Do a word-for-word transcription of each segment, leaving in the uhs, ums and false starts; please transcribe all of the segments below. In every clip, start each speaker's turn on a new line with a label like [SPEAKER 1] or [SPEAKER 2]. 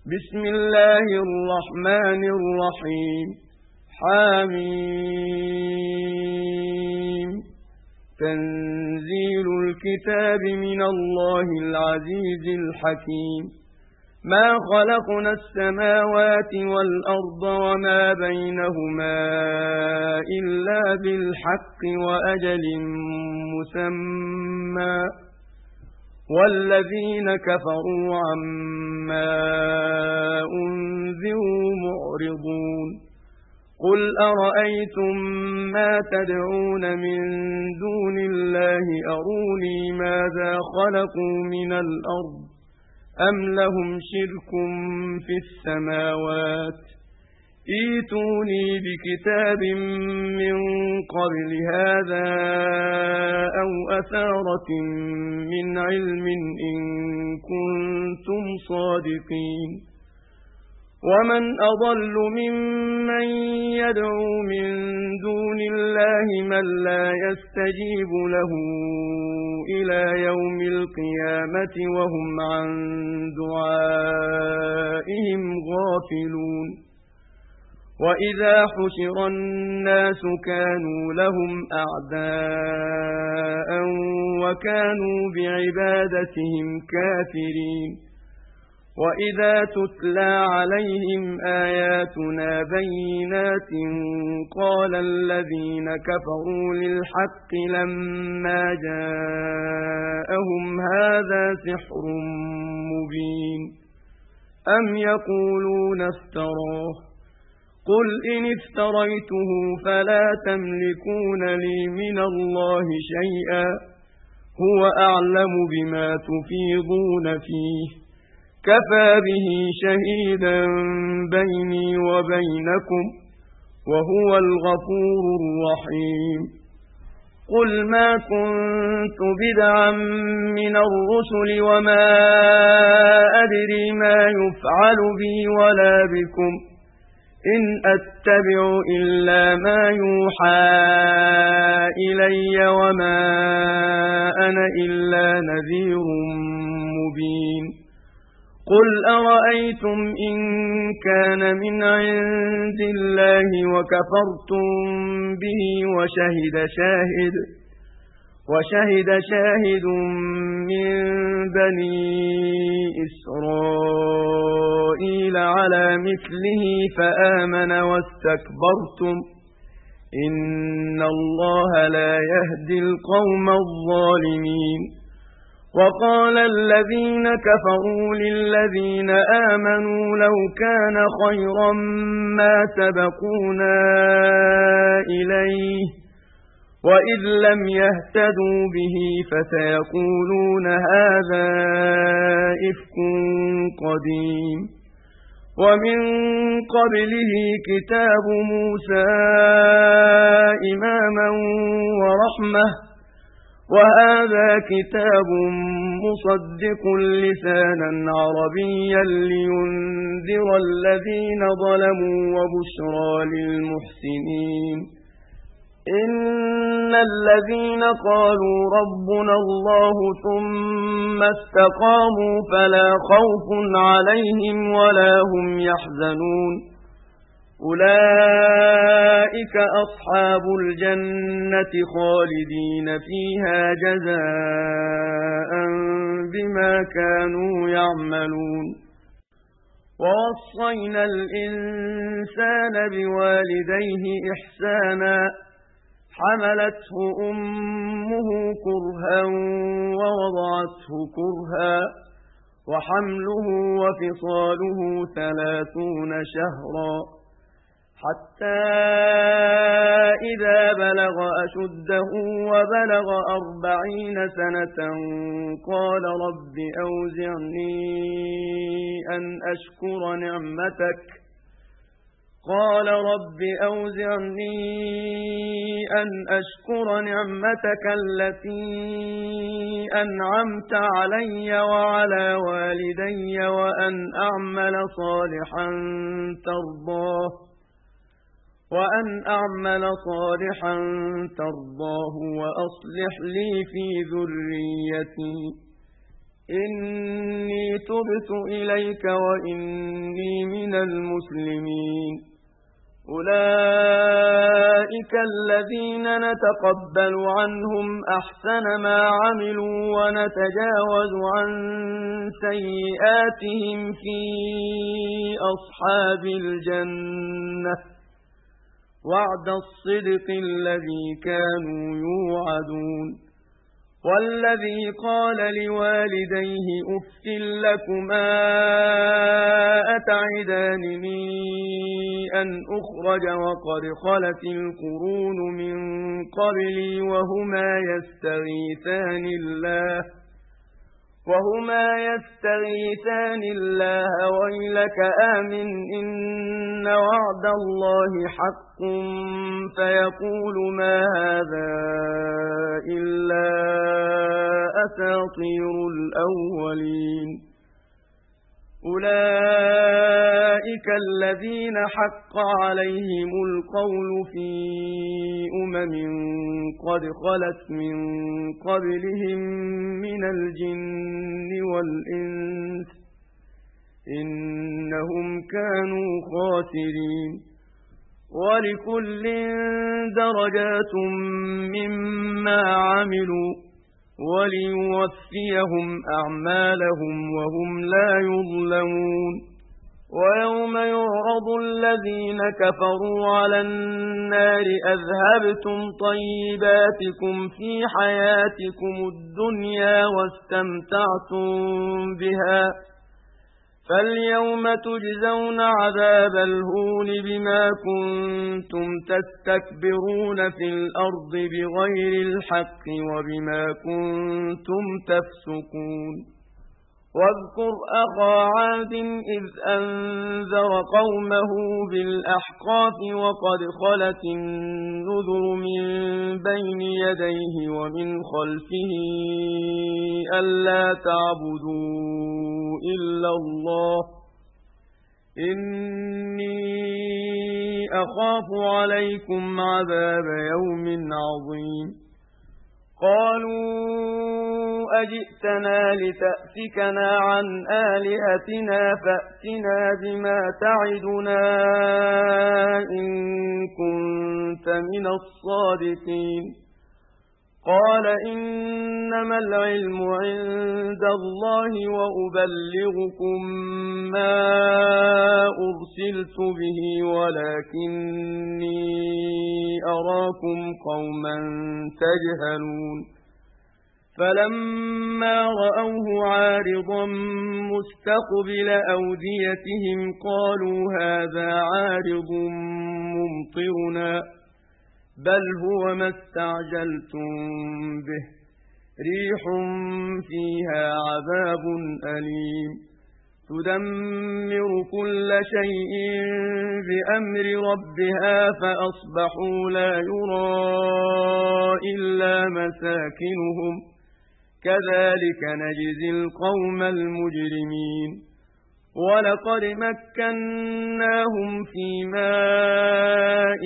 [SPEAKER 1] بسم الله الرحمن الرحيم حميم تنزيل الكتاب من الله العزيز الحكيم ما خلقنا السماوات والأرض وما بينهما إلا بالحق وأجل مسمى والذين كفروا عما أنذروا معرضون قل أرأيتم ما تدعون من دون الله أروني ماذا خلقوا من الأرض أم لهم شرك في السماوات ائتوني بكتاب من قبل هذا أو أثارة من علم إن كنتم صادقين ومن أضل ممن يدعو من دون الله من لا يستجيب له إلى يوم القيامة وهم عن دعائهم غافلون وإذا حشر الناس كانوا لهم أعداء وكانوا بعبادتهم كافرين وإذا تتلى عليهم آياتنا بينات قال الذين كفروا للحق لما جاءهم هذا سحر مبين أم يقولون افتراه قل إن افتريته فلا تملكون لي من الله شيئا هو أعلم بما تفيضون فيه كفى به شهيدا بيني وبينكم وهو الغفور الرحيم قل ما كنت بدعا من الرسل وما أدري ما يفعل بي ولا بكم إن أتبع إلا ما يوحى إلي وما أنا إلا نذير مبين قل أرأيتم إن كان من عند الله وكفرتم به وشهد شاهد وشهد شاهد من بني إسرائيل على مثله فآمن واستكبرتم إن الله لا يهدي القوم الظالمين وقال الذين كفروا للذين آمنوا لو كان خيرا ما سبقونا إليه وإذ لم يهتدوا به فسيقولون هذا إفك قديم ومن قبله كتاب موسى إماما ورحمة وهذا كتاب مصدق لسانا عربيا لينذر الذين ظلموا وبشرى للمحسنين إن الذين قالوا ربنا الله ثم استقاموا فلا خوف عليهم ولا هم يحزنون أولئك أصحاب الجنة خالدين فيها جزاء بما كانوا يعملون ووصينا الإنسان بوالديه إحسانا حملته أمه كرها ووضعته كرها وحمله وفصاله ثلاثون شهرا حتى إذا بلغ أشده وبلغ أربعين سنة قال رب أوزعني أن أشكر نعمتك قال رب أوزعني أن أشكر نعمتك التي أنعمت علي وعلى والدي وأن أعمل صالحا ترضاه وأن أعمل صالحا ترضاه وأصلح لي في ذريتي إني تبت إليك وإني من المسلمين أولئك الذين نتقبل عنهم أحسن ما عملوا ونتجاوز عن سيئاتهم في أصحاب الجنة وعد الصدق الذي كانوا يوعدون والذي قال لوالديه أف لكما أتعدانني أن أخرج وقد خلت القرون من قبلي وهما يستغيثان الله وهما يستغيثان الله ويلك آمن إن وعد الله حق فيقول ما هذا إلا أساطير الأولين أولئك الذين حق عليهم القول في أمم قد خلت من قبلهم من الجن والإنس إنهم كانوا خاسرين ولكل درجات مما عملوا وليوفيهم أعمالهم وهم لا يظلمون ويوم يعرض الذين كفروا على النار أذهبتم طيباتكم في حياتكم الدنيا واستمتعتم بها فاليوم تجزون عذاب الهون بما كنتم تستكبرون في الأرض بغير الحق وبما كنتم تفسقون واذكر أخا عاد إذ أنذر قومه بالأحقاف وقد خلت النذر من بين يديه ومن خلفه ألا تعبدوا إلا الله إني أخاف عليكم عذاب يوم عظيم قالوا أجئتنا لتأفكنا عن آلهتنا فأتنا بما تعدنا إن كنت من الصادقين قال إنما العلم عند الله وأبلغكم ما أرسلت به ولكني أراكم قوما تجهلون فلما رأوه عارضا مستقبل أوديتهم قالوا هذا عارض ممطرنا بل هو ما استعجلتم به ريح فيها عذاب أليم تدمر كل شيء بأمر ربها فأصبحوا لا يرى إلا مساكنهم كذلك نجزي القوم المجرمين ولقد مكناهم في ماء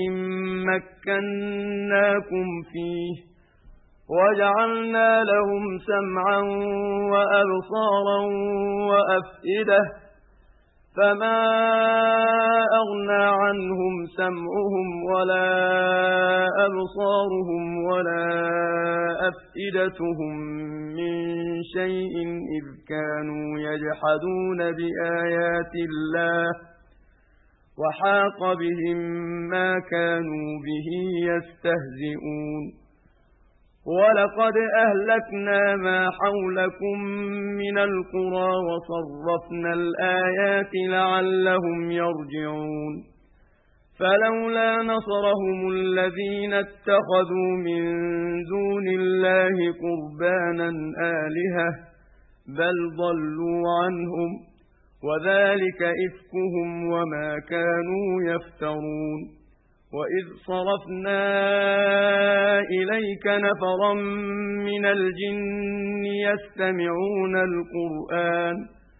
[SPEAKER 1] مكناكم فيه وجعلنا لهم سمعا وأبصارا وأفئدة فما أغنى عنهم سمعهم ولا أبصارهم ولا أفئدتهم من شيء إذ كانوا يجحدون بآيات الله وحاق بهم ما كانوا به يستهزئون ولقد أهلكنا ما حولكم من القرى وصرفنا الآيات لعلهم يرجعون فلولا نصرهم الذين اتخذوا من دون الله قربانا آلهة بل ضلوا عنهم وذلك إفكهم وما كانوا يفترون وإذ صرفنا إليك نفرا من الجن يستمعون القرآن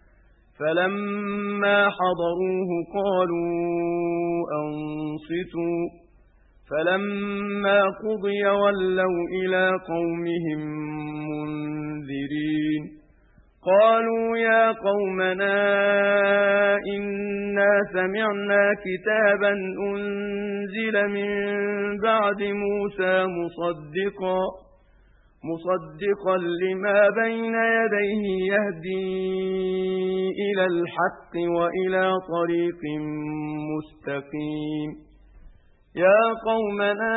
[SPEAKER 1] فلما حضروه قالوا أنصتوا فلما قضي ولوا إلى قومهم منذرين قالوا يا قومنا إنا سمعنا كتابا أنزل من بعد موسى مصدقا مصدقا لما بين يديه يهدي إلى الحق وإلى طريق مستقيم يا قومنا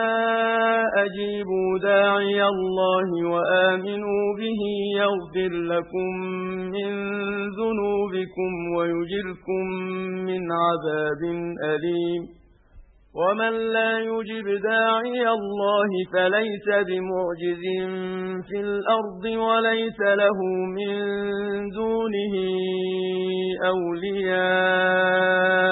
[SPEAKER 1] أجيبوا داعي الله وآمنوا به يغفر لكم من ذنوبكم ويجركم من عذاب أليم ومن لا يجب داعي الله فليس بمعجز في الأرض وليس له من دونه أولياء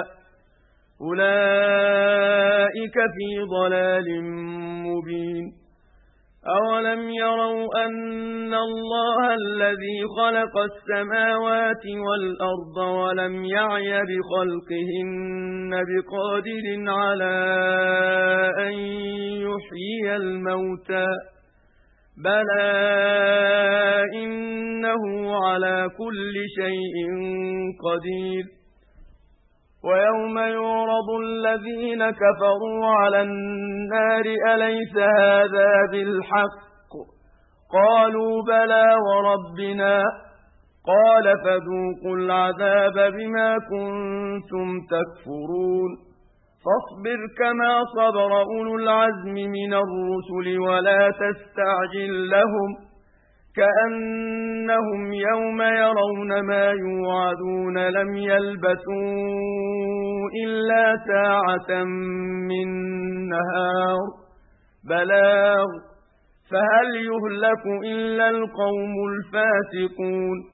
[SPEAKER 1] أولئك في ضلال مبين أولم يروا أن الله الذي خلق السماوات والأرض ولم يعي بخلقهن بقادر على أن يحيي الموتى بلى إنه على كل شيء قدير ويوم يعرض الذين كفروا على النار أليس هذا بالحق قالوا بلى وربنا قال فذوقوا العذاب بما كنتم تكفرون فاصبر كما صبر أولو العزم من الرسل ولا تستعجل لهم كأنهم يوم يرون ما يوعدون لم يلبثوا إلا ساعة من نهار بلاغ فهل يهلك إلا القوم الفاسقون